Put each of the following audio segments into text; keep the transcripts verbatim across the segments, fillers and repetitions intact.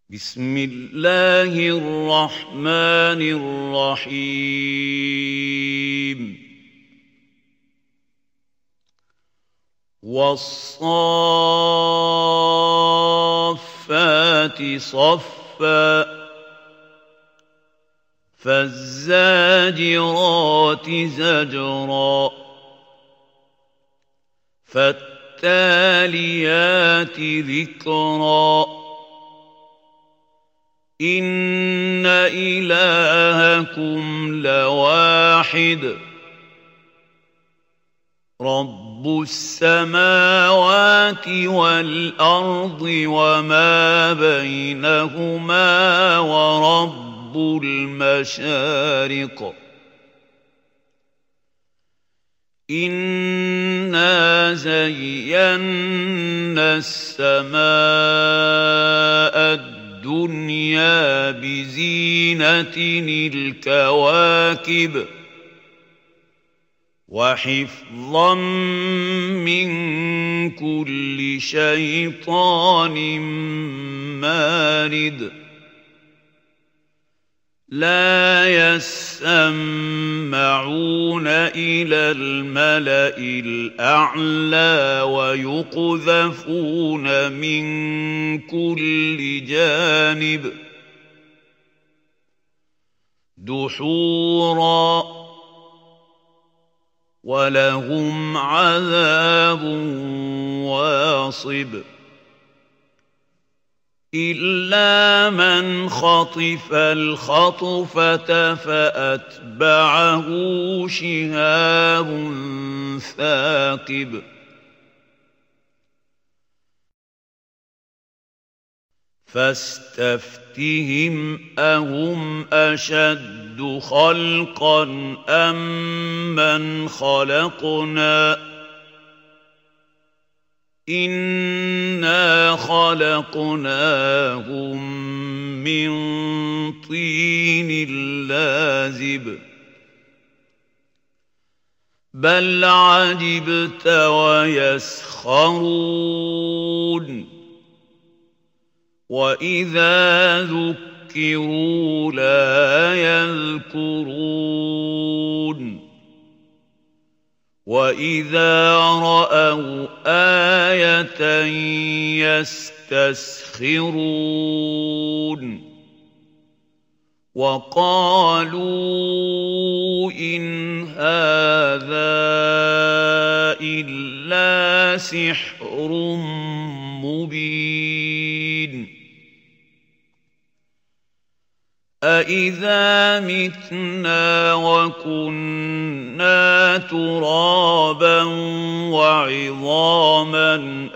بسم الله الرحمن الرحيم والصافات صفا فالزاجرات زجرا فالتاليات ذكرا إن إلهكم لواحد رب السماوات والأرض وما بينهما ورب المشارق إنا زينا السماء الدنيا بزينة الكواكب وحفظا من كل شيطان مارد لا يسمعون إلى الملأ الأعلى ويقذفون من كل جانب دحورا ولهم عذاب واصب إلا من خطف الخطفة فأتبعه شهاب ثاقب فاستفتهم أهم أشد خلقا أم من خلقنا إنا خلقناهم من طين لازب بل عجبت ويسخرون وإذا ذكروا لا يذكرون وإذا رأوا آية يستسخرون وقالوا إن هذا إلا سحر مبين أإذا متنا وكنا ترابا وعظاما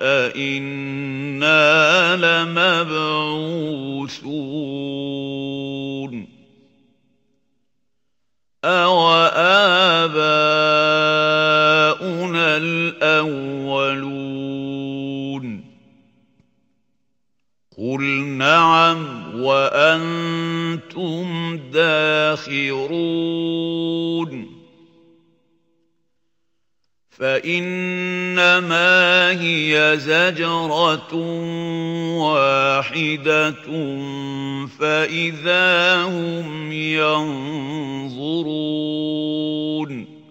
أإنا لمبعوثون أوآباؤنا الأولون قل نعم وأنتم داخرون فإنما هي زجرة واحدة فإذا هم ينظرون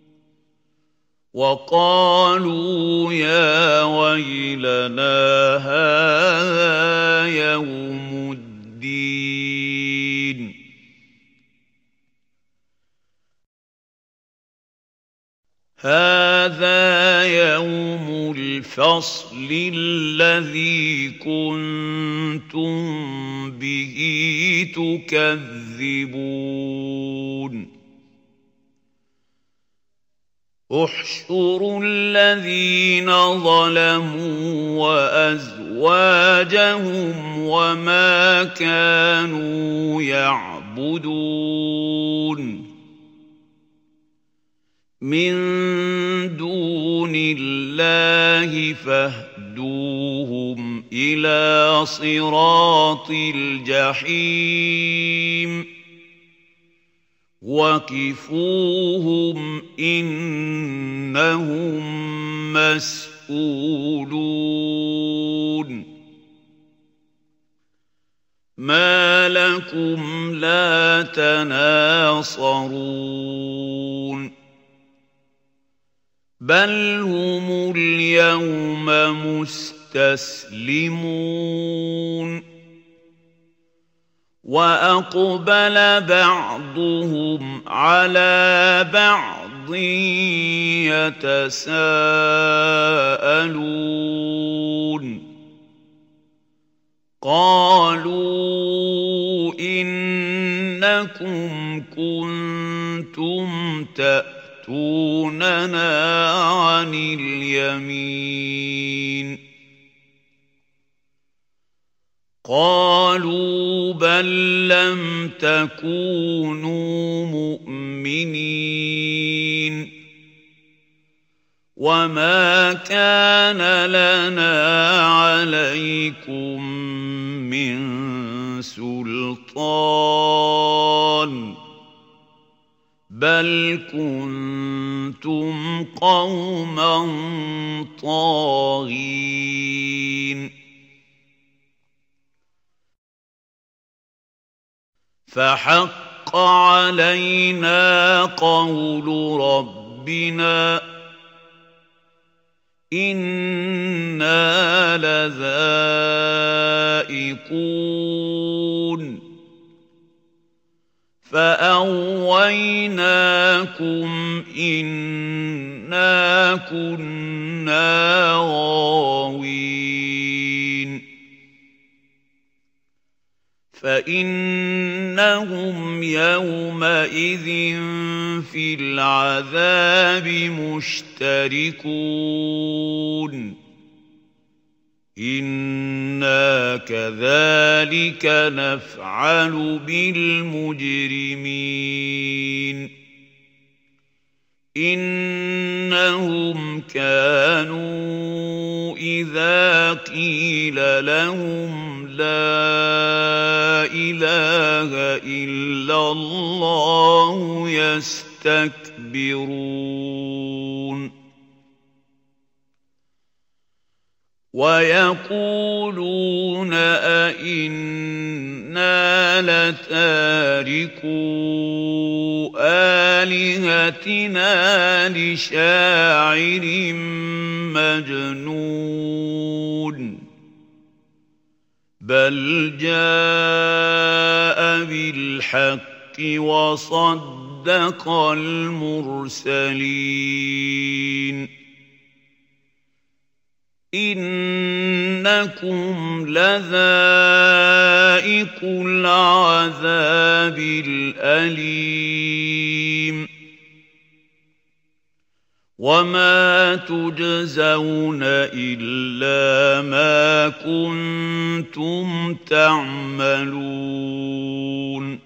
وقالوا يا ويلنا هذا يوم الدين هذا يوم الفصل الذي كنتم به تكذبون احشروا الذين ظلموا وأزواجهم وما كانوا يعبدون من دون الله فاهدوهم إلى صراط الجحيم وقفوهم إنهم مسؤولون ما لكم لا تناصرون بل هم اليوم مستسلمون وأقبل بعضهم على بعض يتساءلون قالوا إنكم كنتم تأتوننا عن اليمين قالوا بل لم تكونوا مؤمنين وما كان لنا عليكم من سلطان بل كنتم قوما طاغين فحق علينا قول ربنا إنا لذائقون فأغويناكم إنا كنا غاوين فإنهم يومئذ في العذاب مشتركون إنا كذلك نفعل بالمجرمين إنهم كانوا إذا قيل لهم لا إله إلا الله يستكبرون ويقولون أئنا لتاركو آلهتنا لشاعر مجنون بل جاء بالحق وصدق المرسلين إنكم لذائق العذاب الأليم وما تجزون إلا ما كنتم تعملون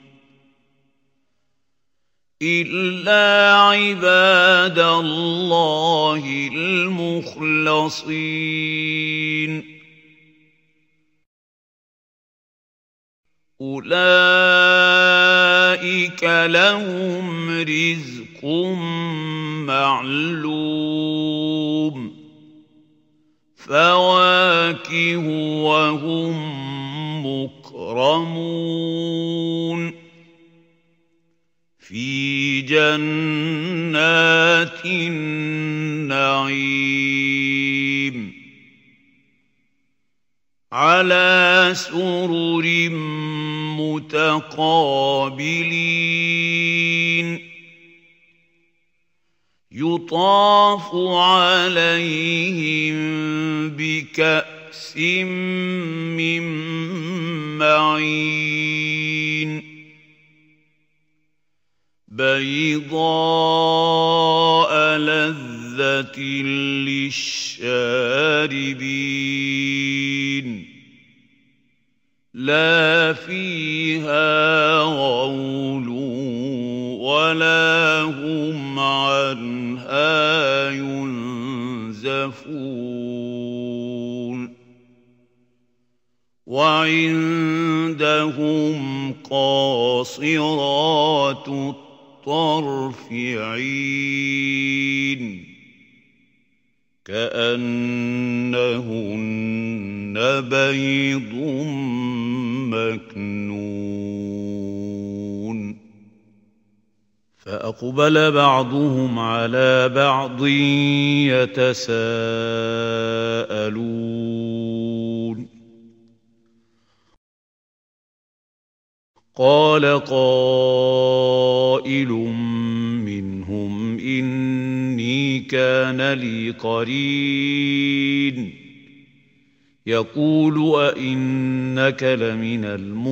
إلا عباد الله المخلصين أولئك لهم رزق معلوم فواكه وهم مكرمون في جنات النعيم على سرر متقابلين يطاف عليهم بكأس من معين بيضاء لذة للشاربين لا فيها غول ولا هم عنها ينزفون وعندهم قاصرات الطرف عين كأنهن بيض مكنون فأقبل بعضهم على بعض يتساءلون قال قائل منهم إني كان لي قرين يقول أئنك لمن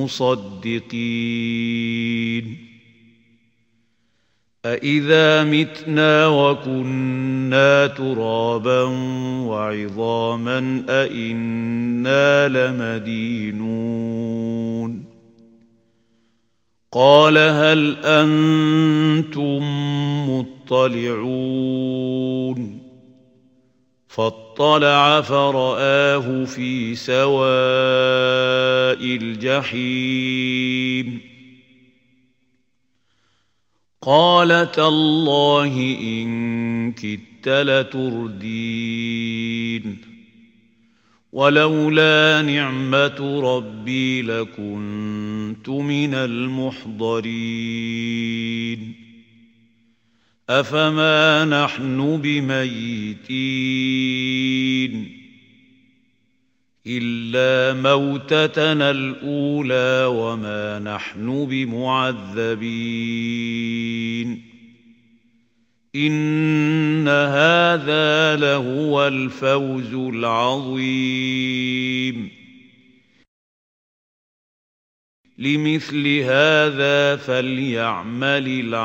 المصدقين أإذا متنا وكنا ترابا وعظاما أإنا لمدينون قال هل أنتم مطلعون فاطلع فرآه في سواء الجحيم قال تالله إن كدت لتردين ولولا نعمة ربي لكنت من المحضرين أفما نحن بميتين إلا موتتنا الأولى وما نحن بمعذبين إن هذا لهو الفوز العظيم لمثل هذا فليعمل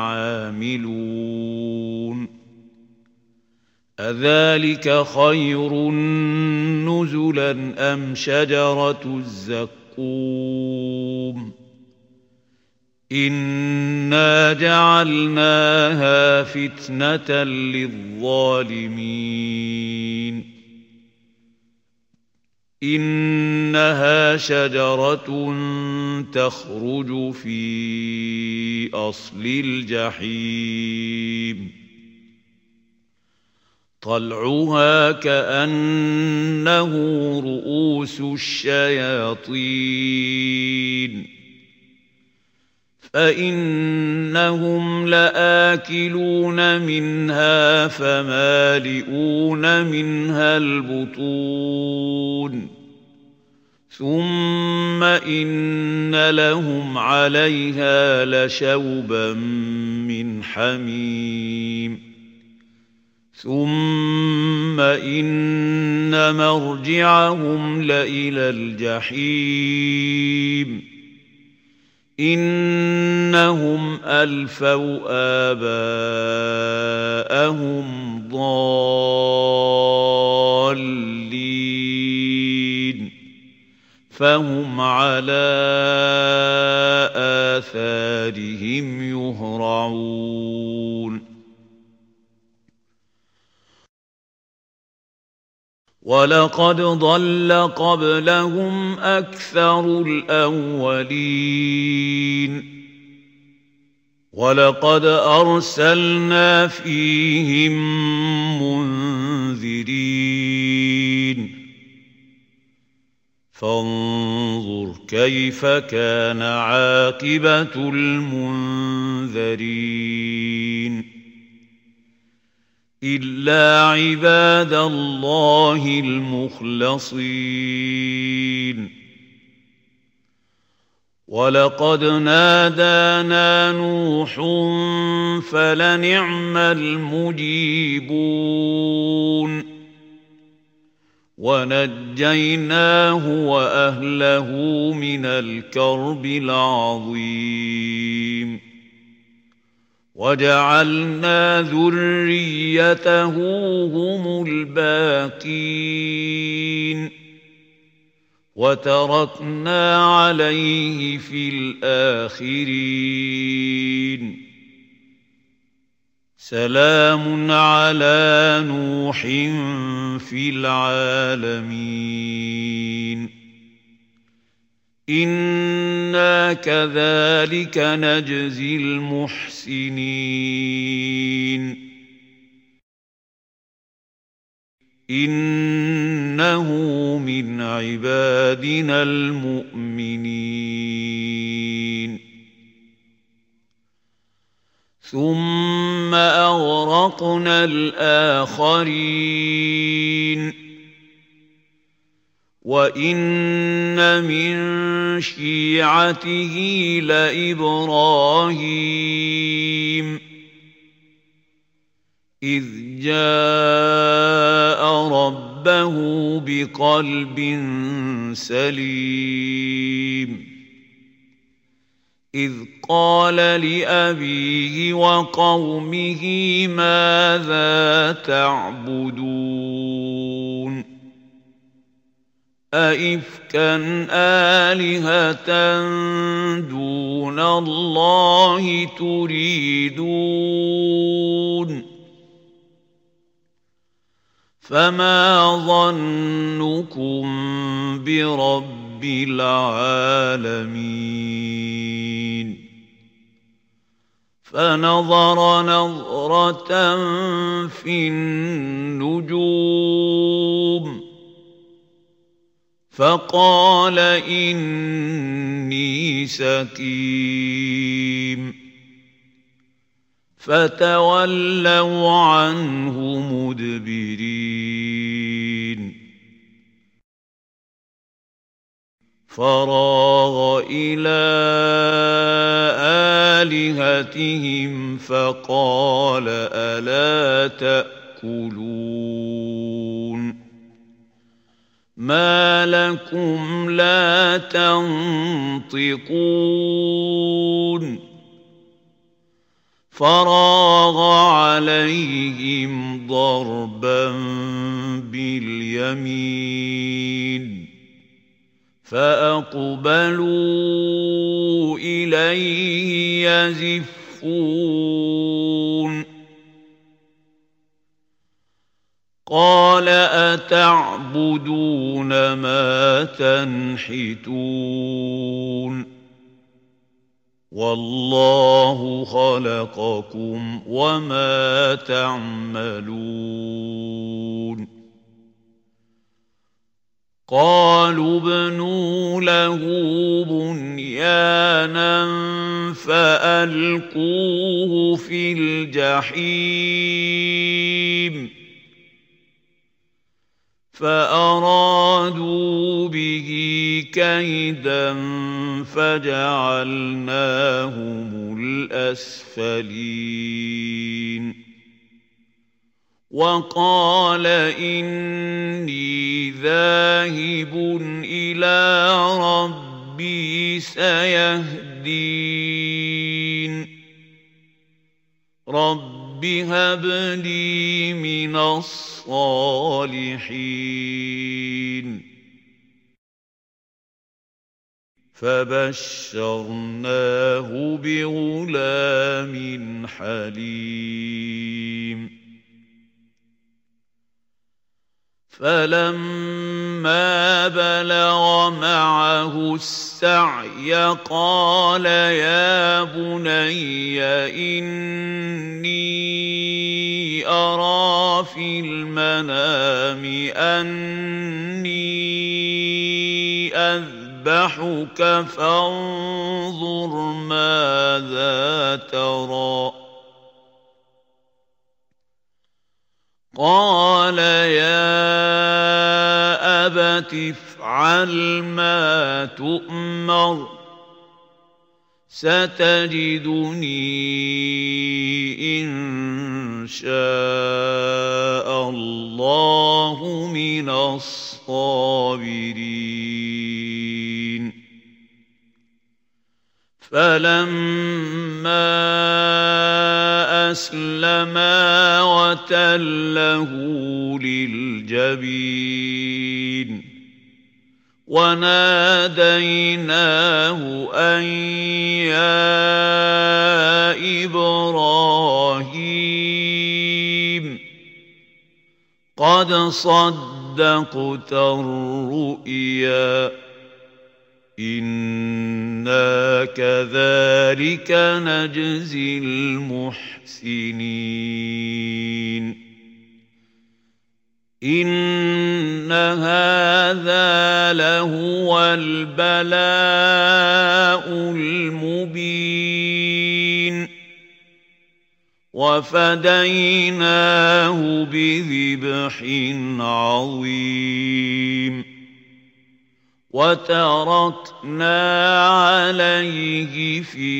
العاملون أذلك خير نزلا أم شجرة الزقوم إنا جعلناها فتنة للظالمين إنها شجرة تخرج في أصل الجحيم طلعها كأنه رؤوس الشياطين فإنهم لآكلون منها فمالئون منها البطون ثم إن لهم عليها لشوبا من حميم ثم إن مرجعهم لإلى الجحيم إنهم ألفوا آباءهم ضالين فهم على آثارهم يهرعون ولقد ضل قبلهم أكثر الأولين ولقد أرسلنا فيهم منذرين فانظر كيف كان عاقبة المنذرين إلا عباد الله المخلصين ولقد نادانا نوح فلنعم المجيبون ونجيناه وأهله من الكرب العظيم وجعلنا ذريته هم الباقين وتركنا عليه في الآخرين سلام على نوح في العالمين إنا كذلك نجزي المحسنين إنه من عبادنا المؤمنين ثم أغرقنا الآخرين وإن من شيعته لإبراهيم إذ جاء ربه بقلب سليم إذ قال لأبيه وقومه ماذا تعبدون أئفكا آلهة دون الله تريدون فما ظنكم برب العالمين فنظر نظرة في النجوم فقال إني سقيم فتولوا عنه مدبرين فراغ إلى آلهتهم فقال ألا تأكلون ما لكم لا تنطقون فراغ عليهم ضربا باليمين فأقبلوا إليه يزفون قال أتعبدون ما تنحتون والله خلقكم وما تعملون قالوا ابنوا له بنيانا فألقوه في الجحيم فأرادوا به كيدا فجعلناهم الأسفلين وقال إني ذاهب إلى ربي سيهدين رب هب لي من الصالحين فبشرناه بغلام حليم فلما بلغ معه السعي قال يا بني إني أرى في المنام أني أذبحك فانظر ماذا ترى قال يا أبت افعل ما تؤمر ستجدني إن شاء الله من الصابرين فلما أسلما وتله للجبين وناديناه أن يا إبراهيم قد صدقت الرؤيا إنا كذلك نجزي المحسنين إن هذا لهو البلاء المبين وفديناه بذبح عظيم وتركنا عليه في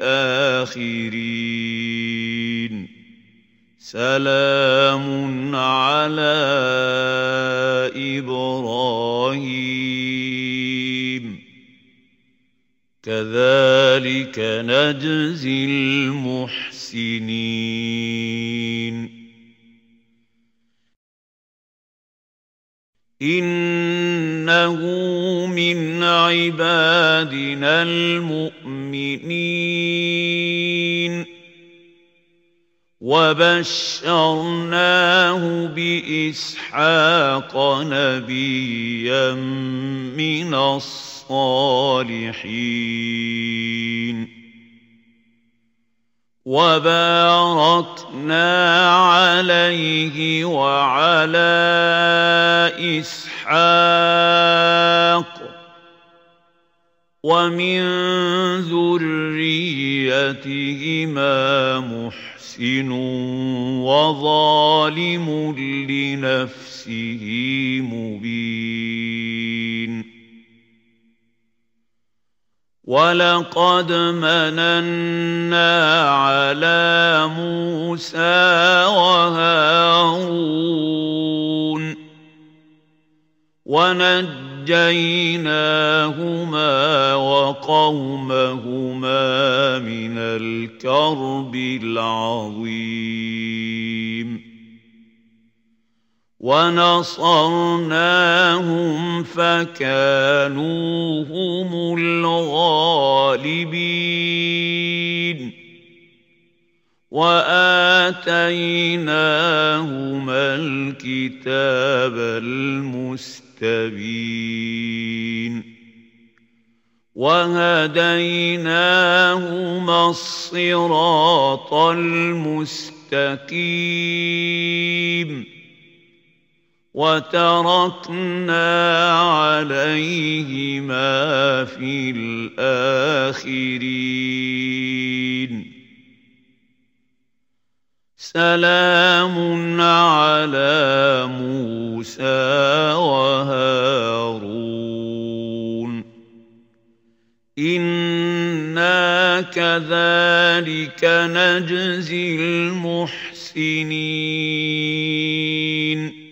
الآخرين سلام على إبراهيم كذلك نجزي المحسنين إنه من عبادنا المؤمنين وبشرناه بإسحاق نبيا من الصالحين وباركنا عليه وعلى إسحاق ومن ذريتهما محسن وظالم لنفسه مبين ولقد مننا على موسى وهارون ونجيناهما وقومهما من الكرب العظيم ونصرناهم فكانوا هم الغالبين وآتيناهما الكتاب المستبين وهديناهما الصراط المستقيم وتركنا عليهما في الآخرين سلام على موسى وهارون إنا كذلك نجزي المحسنين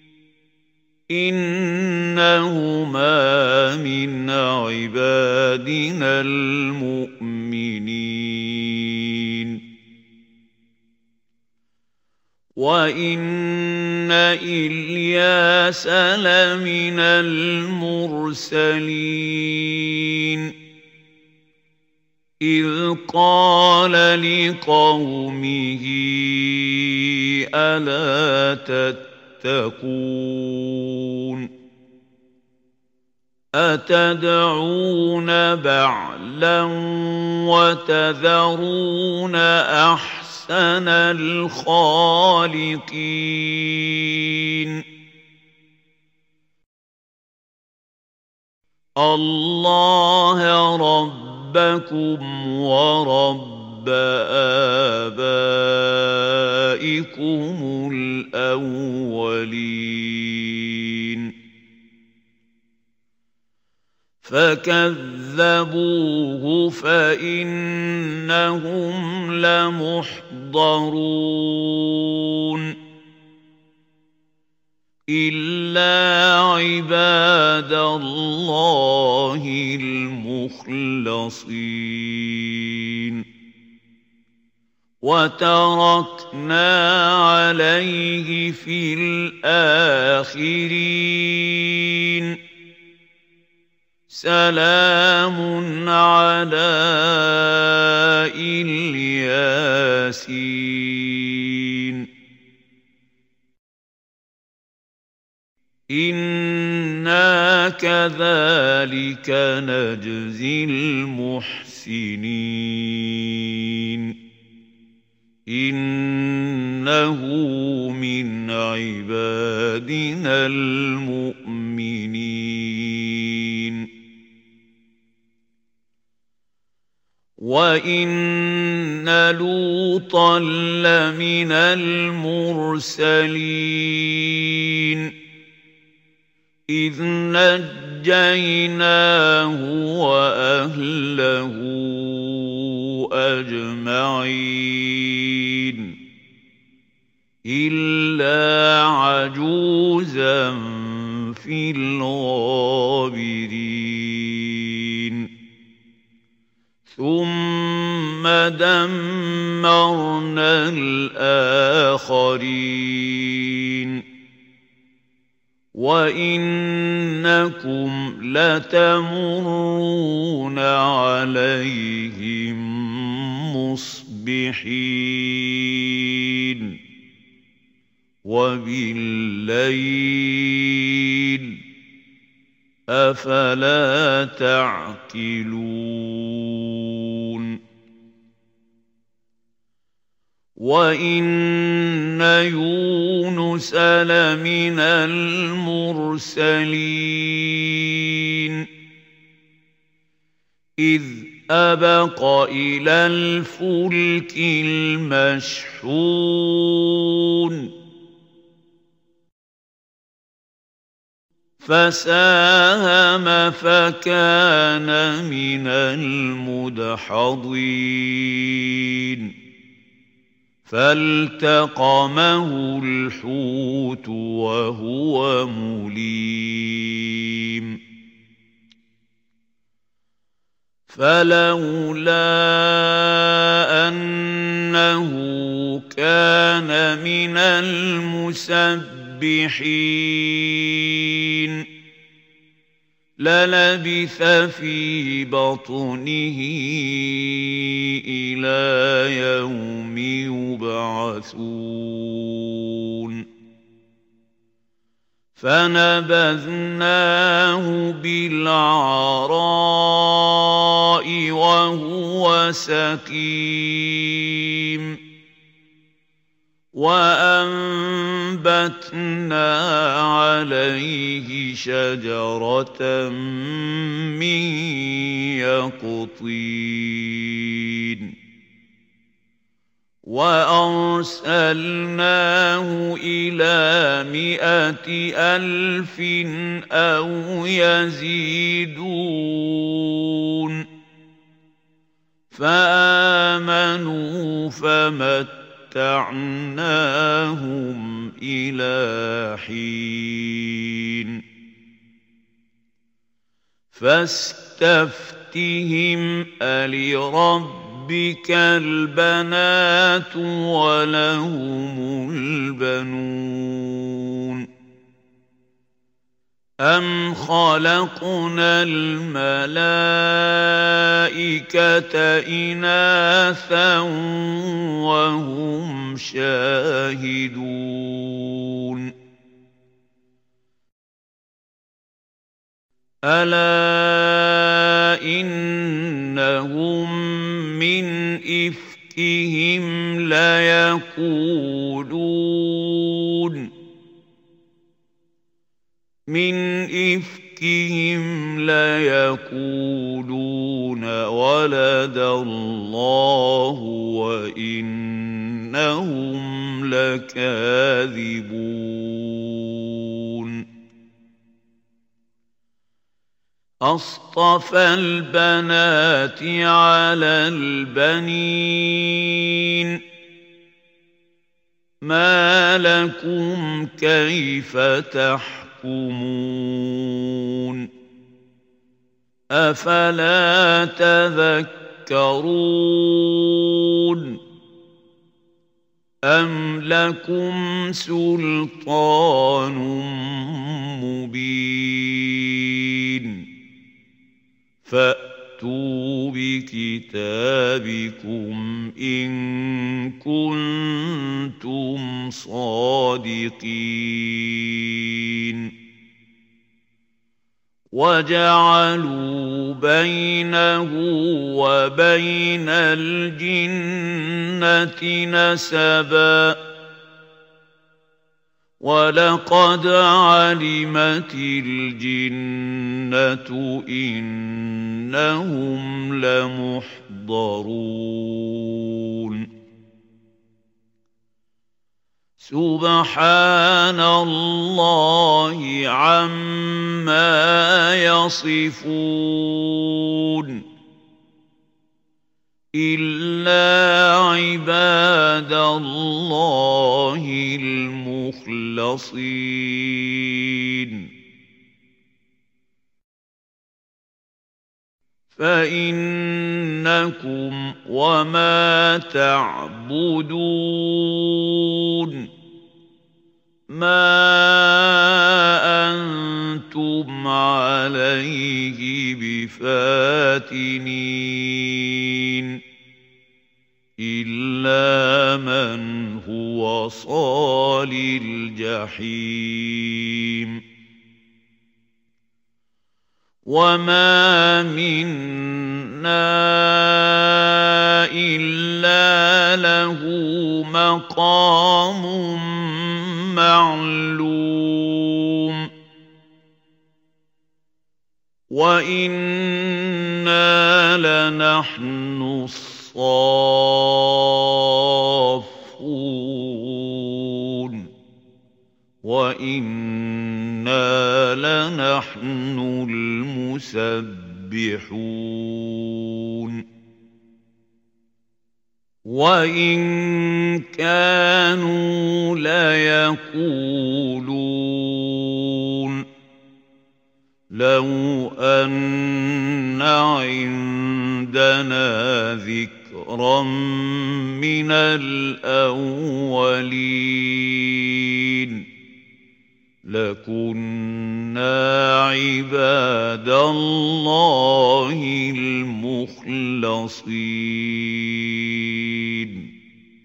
إنهما من عبادنا المؤمنين وإن إلياس لمن المرسلين إذ قال لقومه ألا تتقون أتدعون بعلا وتذرون أحسن أحسن الخالقين الله ربكم ورب آبائكم الأولين فكذبوه فإنهم لمحضرون إلا عباد الله المخلصين وتركنا عليه في الآخرين سلام على الياسين إنا كذلك نجزي المحسنين إنه من عبادنا المؤمنين وَإِنَّ لُوطًا لَّمِنَ الْمُرْسَلِينَ إِذْ نَجَّيْنَاهُ وَأَهْلَهُ أَجْمَعِينَ إِلَّا عَجُوزًا فِي الْغَابِرِينَ ثُمَّ دَمَّرْنَا الْآخَرِينَ وَإِنَّكُمْ لَتَمُرُّونَ عَلَيْهِم مُّصْبِحِينَ وَبِاللَّيْلِ ۗ أَفَلَا تَعْقِلُونَ وَإِنَّ يُونُسَ لَمِنَ الْمُرْسَلِينَ إِذْ أَبَقَ إِلَى الْفُلْكِ الْمَشْحُونِ فَسَاهَمَ فَكَانَ مِنَ الْمُدْحَضِينَ فَالْتَقَمَهُ الْحُوتُ وَهُوَ مُلِيمٌ فَلَوْلَا أَنَّهُ كَانَ مِنَ الْمُسَبِّحِينَ لَلَبِثَ فِي بَطْنِهِ إِلَى يَوْمِ يُبْعَثُونَ فَنَبَذْنَاهُ بِالْعَرَاءِ وَهُوَ سَقِيمٌ وَأَنبَتْنَا عَلَيْهِ شَجَرَةً مِّن يَقْطِينٍ وَأَرْسَلْنَاهُ إِلَىٰ مِائَةِ أَلْفٍ أَوْ يَزِيدُونَ فَآمَنُوا فَمَتَّعْنَاهُمْ إِلَىٰ حِينٍ فَاسْتَفْتِهِمْ أَلِرَبِّكَ الْبَنَاتُ وَلَهُمُ الْبَنُونَ أَمْ خَلَقْنَا الْمَلَائِكَةَ إِنَاثًا وَهُمْ شَاهِدُونَ أَلَا إِنَّهُم مِّنْ إِفْكِهِمْ لَيَقُولُونَ مِنْ إِفْكِهِمْ لَيَقُولُونَ وَلَدَ اللَّهُ وَإِنَّهُمْ لَكَاذِبُونَ أَصْطَفَى الْبَنَاتِ عَلَى الْبَنِينَ مَا لَكُمْ كَيْفَ تَحْكُمُونَ أَفَلَا تَذَكَّرُونَ أَمْ لَكُمْ سُلْطَانٌ مُّبِينٌ فَأْتُوا بِكِتَابِكُمْ إِن كُنتُمْ صَادِقِينَ وَجَعَلُوا بَيْنَهُ وَبَيْنَ الْجِنَّةِ نَسَبًا وَلَقَدْ عَلِمَتِ الْجِنَّةُ إِنَّهُمْ إِنَّهُمْ لَمُحْضَرُونَ سُبْحَانَ اللَّهِ عَمَّا يَصِفُونَ إِلَّا عِبَادَ اللَّهِ الْمُخْلَصِينَ فَإِنَّكُمْ وَمَا تَعْبُدُونَ مَا أَنتُمْ عَلَيْهِ بِفَاتِنِينَ إِلَّا مَنْ هُوَ صَالِ الْجَحِيمِ وَمَا مِنَّا إِلَّا لَهُ مَقَامٌ مَّعْلُومٌ وَإِنَّا لَنَحْنُ الصَّافُّونَ وَإِنَّا لَنَحْنُ الْمُسَبِّحُونَ وَإِن كَانُوا لَيَقُولُونَ لَوْ أَنَّ عِندَنَا ذِكْرًا مِّنَ الْأَوَّلِينَ لَكُنَّا عِبَادَ اللَّهِ الْمُخْلَصِينَ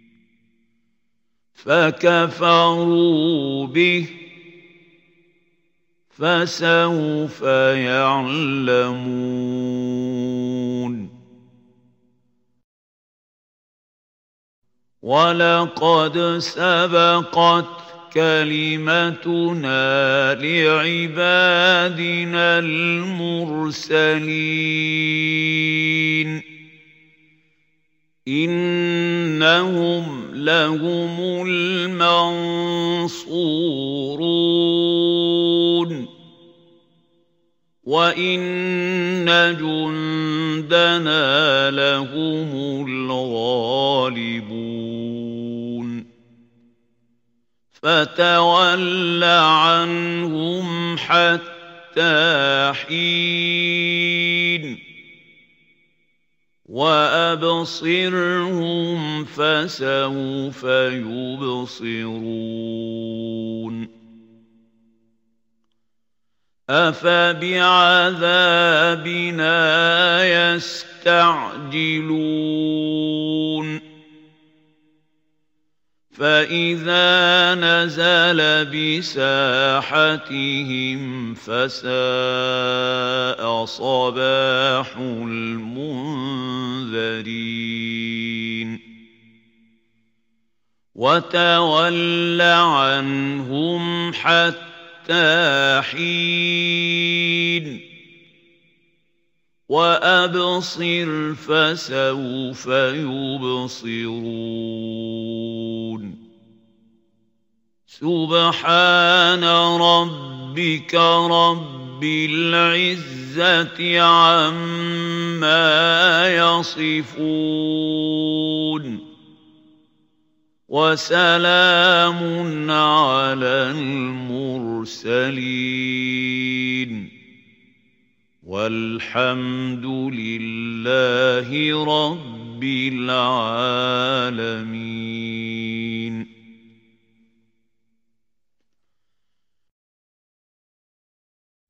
فَكَفَرُوا بِهِ فَسَوْفَ يَعْلَمُونَ وَلَقَدْ سَبَقَتْ كَلِمَتُنَا لِعِبَادِنَا الْمُرْسَلِينَ إِنَّهُمْ لَهُمُ الْمَنصُورُونَ وَإِنَّ جُندَنَا لَهُمُ الْغَالِبُونَ فَتَوَلَّ عَنْهُمْ حَتَّىٰ حِينٍ وَأَبْصِرْهُمْ فَسَوْفَ يُبْصِرُونَ أَفَبِعَذَابِنَا يَسْتَعْجِلُونَ فَإِذَا نَزَلَ بِسَاحَتِهِمْ فَسَاءَ صَبَاحُ الْمُنذَرِينَ وَتَوَلَّ عَنْهُمْ حَتَّىٰ حِينٍ وَأَبْصِرْ فَسَوْفَ يُبْصِرُونَ سُبْحَانَ رَبِّكَ رَبِّ الْعِزَّةِ عَمَّا يَصِفُونَ وَسَلَامٌ عَلَى الْمُرْسَلِينَ وَالْحَمْدُ لِلَّهِ رَبِّ الْعَالَمِينَ